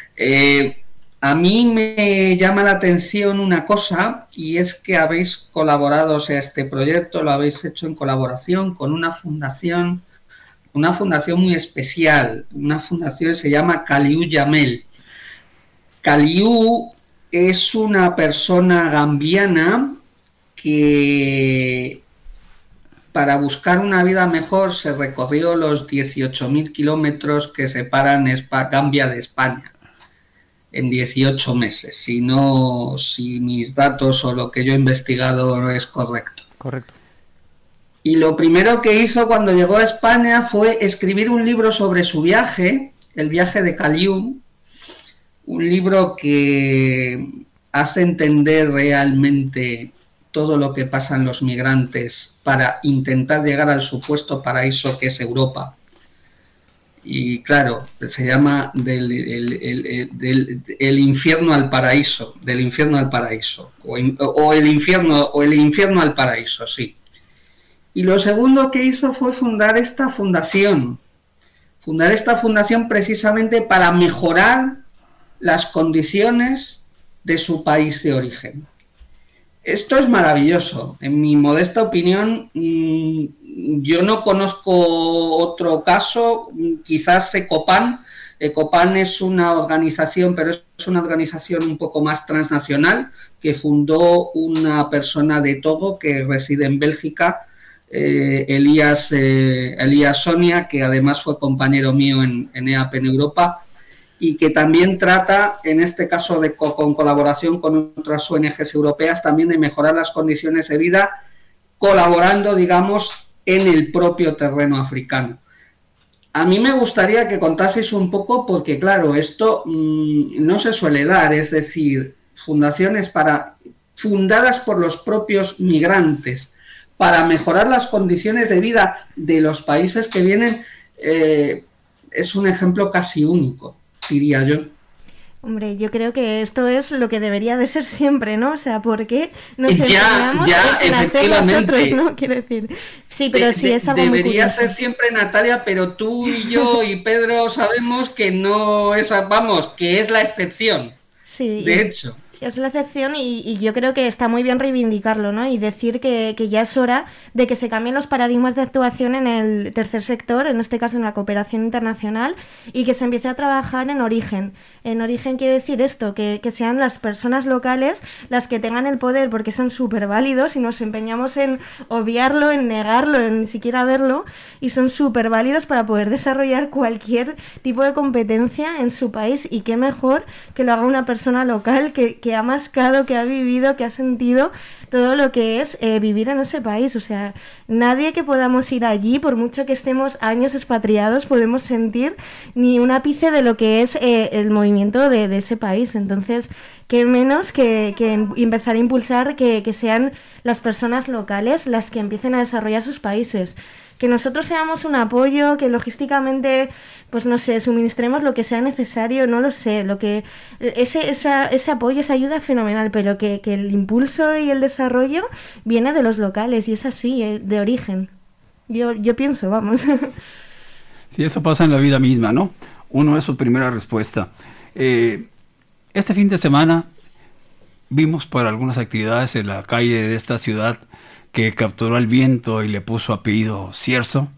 A mí me llama la atención una cosa, y es que habéis colaborado, o sea, este proyecto lo habéis hecho en colaboración con una fundación muy especial, una fundación que se llama Kaliu Yamel. Kaliu es una persona gambiana que para buscar una vida mejor se recorrió los 18.000 kilómetros que separan Gambia de España en 18 meses, si mis datos o lo que yo he investigado es correcto. Correcto. Y lo primero que hizo cuando llegó a España fue escribir un libro sobre su viaje, el viaje de Kaliu, un libro que hace entender realmente todo lo que pasan los migrantes para intentar llegar al supuesto paraíso que es Europa. Y claro, se llama del infierno al paraíso, del infierno al paraíso, o el infierno al paraíso, sí. Y lo segundo que hizo fue fundar esta fundación precisamente para mejorar las condiciones de su país de origen. Esto es maravilloso. En mi modesta opinión, yo no conozco otro caso, quizás Ecopan. Ecopan es una organización, pero es una organización un poco más transnacional, que fundó una persona de Togo que reside en Bélgica, Elías Sonia, que además fue compañero mío en EAP en Europa, y que también trata, en este caso con colaboración con otras ONGs europeas, también de mejorar las condiciones de vida, colaborando, digamos, en el propio terreno africano. A mí me gustaría que contaseis un poco, porque claro, esto no se suele dar, es decir, fundaciones fundadas por los propios migrantes para mejorar las condiciones de vida de los países que vienen, es un ejemplo casi único, diría yo. Hombre, yo creo que esto es lo que debería de ser siempre, ¿no? O sea, ¿por qué no se ya, efectivamente, ¿no? Quiero decir, sí, pero sí es algo muy debería curioso. ser siempre, Natalia, pero tú y yo y Pedro sabemos que no es, vamos, que es la excepción. Sí, de hecho. Es la excepción y yo creo que está muy bien reivindicarlo, ¿no? Y decir que ya es hora de que se cambien los paradigmas de actuación en el tercer sector, en este caso en la cooperación internacional, y que se empiece a trabajar en origen. En origen quiere decir esto, que sean las personas locales las que tengan el poder, porque son súper válidos y nos empeñamos en obviarlo, en negarlo, en ni siquiera verlo, y son súper válidos para poder desarrollar cualquier tipo de competencia en su país, y qué mejor que lo haga una persona local que ha mascado, que ha vivido, que ha sentido todo lo que es vivir en ese país. O sea, nadie que podamos ir allí, por mucho que estemos años expatriados, podemos sentir ni un ápice de lo que es el movimiento de ese país. Entonces, qué menos que empezar a impulsar que sean las personas locales las que empiecen a desarrollar sus países. Que nosotros seamos un apoyo, que logísticamente, pues no sé, suministremos lo que sea necesario, no lo sé, ese apoyo, esa ayuda es fenomenal, pero que el impulso y el desarrollo viene de los locales, y es así, de origen. Yo pienso, vamos. Sí, eso pasa en la vida misma, ¿no? Uno es su primera respuesta. Este fin de semana vimos por algunas actividades en la calle de esta ciudad que capturó el viento y le puso apellido Cierzo,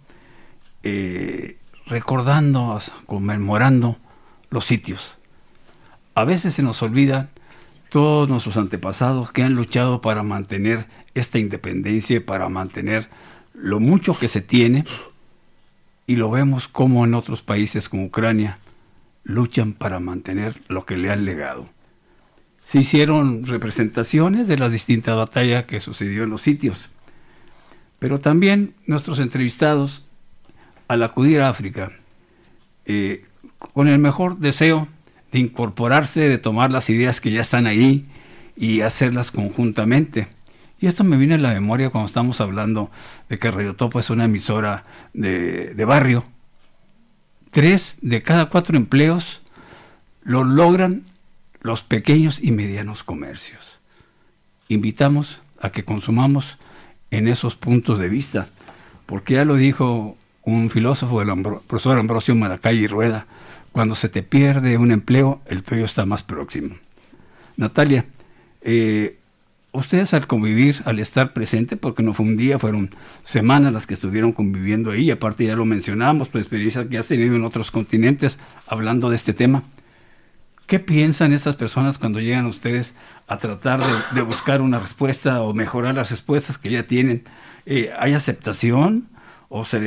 recordando, conmemorando los sitios. A veces se nos olvida todos nuestros antepasados que han luchado para mantener esta independencia y para mantener lo mucho que se tiene, y lo vemos como en otros países como Ucrania luchan para mantener lo que le han legado. Se hicieron representaciones de las distintas batallas que sucedió en los sitios. Pero también nuestros entrevistados, al acudir a África, con el mejor deseo de incorporarse, de tomar las ideas que ya están ahí y hacerlas conjuntamente. Y esto me viene a la memoria cuando estamos hablando de que Radio Topo es una emisora de barrio. 3 de cada 4 empleos lo logran los pequeños y medianos comercios. Invitamos a que consumamos en esos puntos de vista, porque ya lo dijo un filósofo, el profesor Ambrosio Maracay y Rueda: cuando se te pierde un empleo, el tuyo está más próximo. Natalia, ustedes al convivir, al estar presente, porque no fue un día, fueron semanas las que estuvieron conviviendo ahí, aparte ya lo mencionamos, tu experiencia que has tenido en otros continentes hablando de este tema. ¿Qué piensan estas personas cuando llegan ustedes a tratar de buscar una respuesta o mejorar las respuestas que ya tienen? ¿Hay aceptación? ¿O se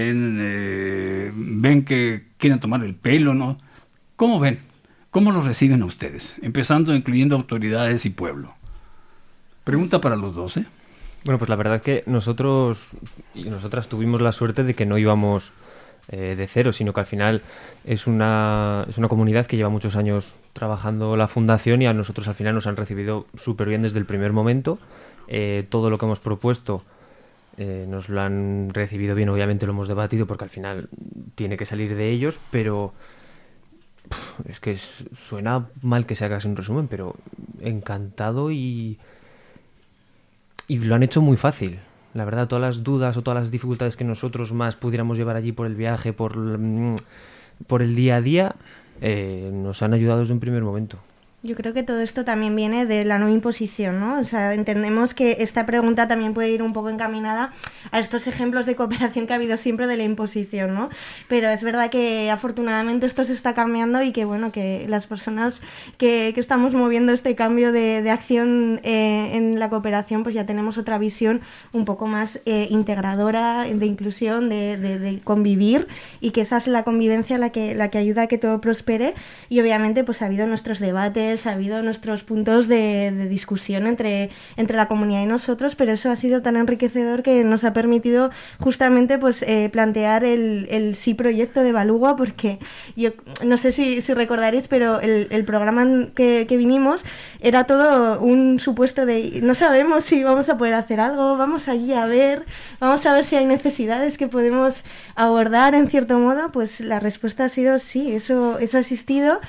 ven que quieren tomar el pelo, no? ¿Cómo ven? ¿Cómo lo reciben a ustedes? Empezando, incluyendo autoridades y pueblo. Pregunta para los dos, ¿eh? Bueno, pues la verdad que nosotros y nosotras tuvimos la suerte de que no íbamos de cero, sino que al final es una comunidad que lleva muchos años trabajando la fundación, y a nosotros al final nos han recibido súper bien desde el primer momento. Todo lo que hemos propuesto nos lo han recibido bien, obviamente lo hemos debatido porque al final tiene que salir de ellos, pero es que suena mal que se haga así un resumen, pero encantado, y lo han hecho muy fácil. La verdad, todas las dudas o todas las dificultades que nosotros más pudiéramos llevar allí por el viaje, por el día a día, nos han ayudado desde un primer momento. Yo creo que todo esto también viene de la no imposición, ¿no? O sea, entendemos que esta pregunta también puede ir un poco encaminada a estos ejemplos de cooperación que ha habido siempre de la imposición, ¿no? Pero es verdad que afortunadamente esto se está cambiando, y que, bueno, que las personas que estamos moviendo este cambio de acción en la cooperación, pues ya tenemos otra visión un poco más integradora, de inclusión, de convivir, y que esa es la convivencia la que ayuda a que todo prospere. Y obviamente pues ha habido nuestros debates, ha habido nuestros puntos de discusión entre la comunidad y nosotros, pero eso ha sido tan enriquecedor que nos ha permitido justamente pues plantear el sí proyecto de Balugua, porque yo no sé si recordaréis, pero el programa que vinimos era todo un supuesto de no sabemos si vamos a poder hacer algo, vamos allí a ver si hay necesidades que podemos abordar en cierto modo. Pues la respuesta ha sido sí, eso ha existido.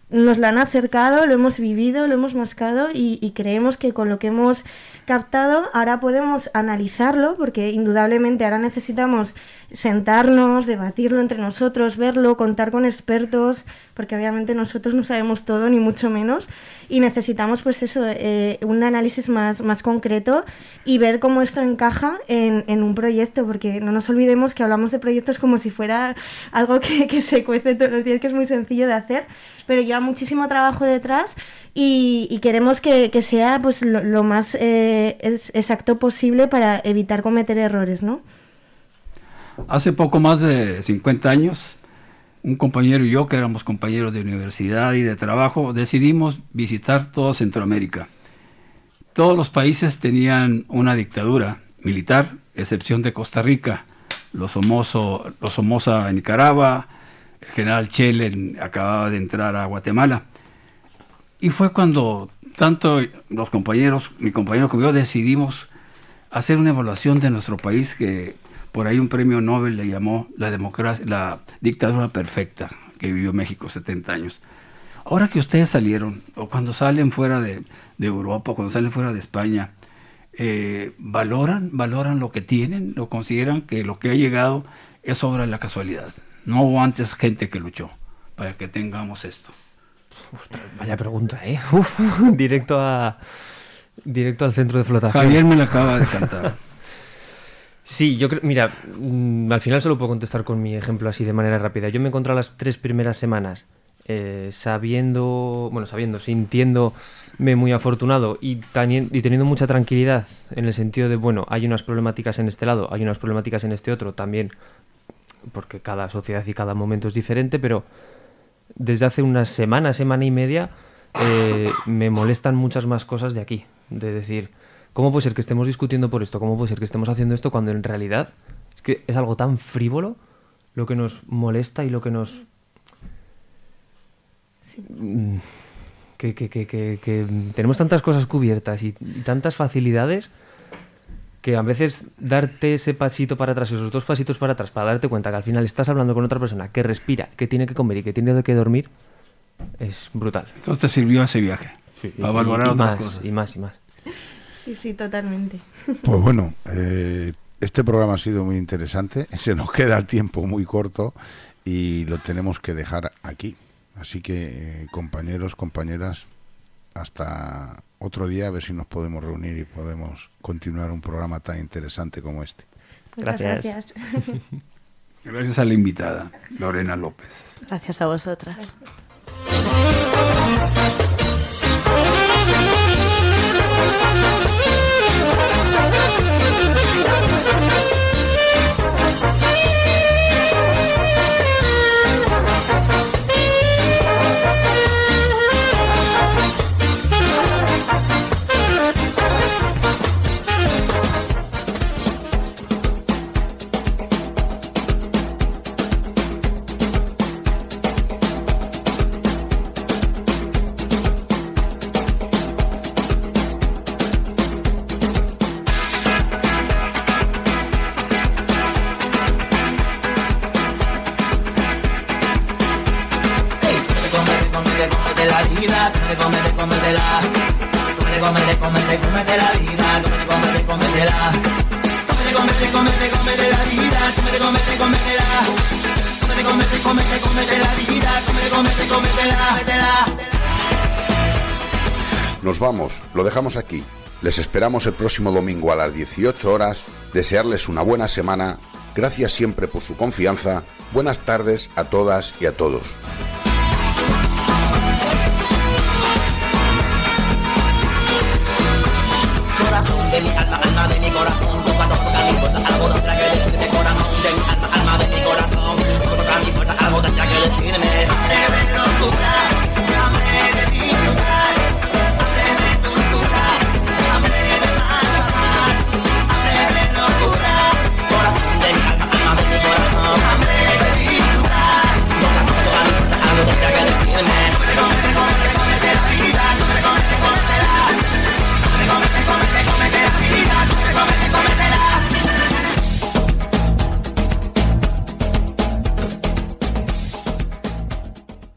nos lo han acercado, lo hemos vivido, lo hemos mascado y creemos que con lo que hemos captado ahora podemos analizarlo, porque indudablemente ahora necesitamos sentarnos, debatirlo entre nosotros, verlo, contar con expertos, porque obviamente nosotros no sabemos todo, ni mucho menos, y necesitamos pues eso, un análisis más concreto y ver cómo esto encaja en un proyecto, porque no nos olvidemos que hablamos de proyectos como si fuera algo que se cuece todos los días, que es muy sencillo de hacer, pero lleva muchísimo trabajo detrás y queremos que sea pues lo más exacto posible para evitar cometer errores, ¿no? Hace poco más de 50 años, un compañero y yo, que éramos compañeros de universidad y de trabajo, decidimos visitar toda Centroamérica. Todos los países tenían una dictadura militar, excepción de Costa Rica, los Somoza en Nicaragua, el general Chele acababa de entrar a Guatemala. Y fue cuando tanto los compañeros, mi compañero como yo, decidimos hacer una evaluación de nuestro país, que por ahí un premio Nobel le llamó la dictadura perfecta que vivió México 70 años. Ahora que ustedes salieron, o cuando salen fuera de Europa, cuando salen fuera de España, valoran lo que tienen, lo consideran que lo que ha llegado es obra de la casualidad. No hubo antes gente que luchó para que tengamos esto. Ostras, vaya pregunta, ¿eh? Uf, directo al centro de flotación. Javier me la acaba de cantar. Sí, yo creo, mira, al final solo puedo contestar con mi ejemplo así de manera rápida. Yo me encontré las 3 primeras semanas sintiéndome muy afortunado y teniendo mucha tranquilidad en el sentido de, bueno, hay unas problemáticas en este lado, hay unas problemáticas en este otro también, porque cada sociedad y cada momento es diferente, pero desde hace una semana y media me molestan muchas más cosas de aquí, de decir, ¿cómo puede ser que estemos discutiendo por esto? ¿Cómo puede ser que estemos haciendo esto cuando en realidad es que es algo tan frívolo lo que nos molesta y lo que nos... Que tenemos tantas cosas cubiertas y tantas facilidades que a veces darte ese pasito para atrás, esos 2 pasitos para atrás, para darte cuenta que al final estás hablando con otra persona que respira, que tiene que comer y que tiene que dormir, es brutal. Entonces te sirvió ese viaje, sí, para valorar otras cosas. Y más. Sí, totalmente. Pues bueno, este programa ha sido muy interesante, se nos queda el tiempo muy corto y lo tenemos que dejar aquí. Así que, compañeros, compañeras, hasta otro día, a ver si nos podemos reunir y podemos continuar un programa tan interesante como este. Gracias. Gracias a la invitada, Lorena López. Gracias a vosotras. Nos vamos, lo dejamos aquí. Les esperamos el próximo domingo a las 18 horas. Desearles una buena semana. Gracias siempre por su confianza. Buenas tardes a todas y a todos. Corazón de mi alma, alma de mi corazón.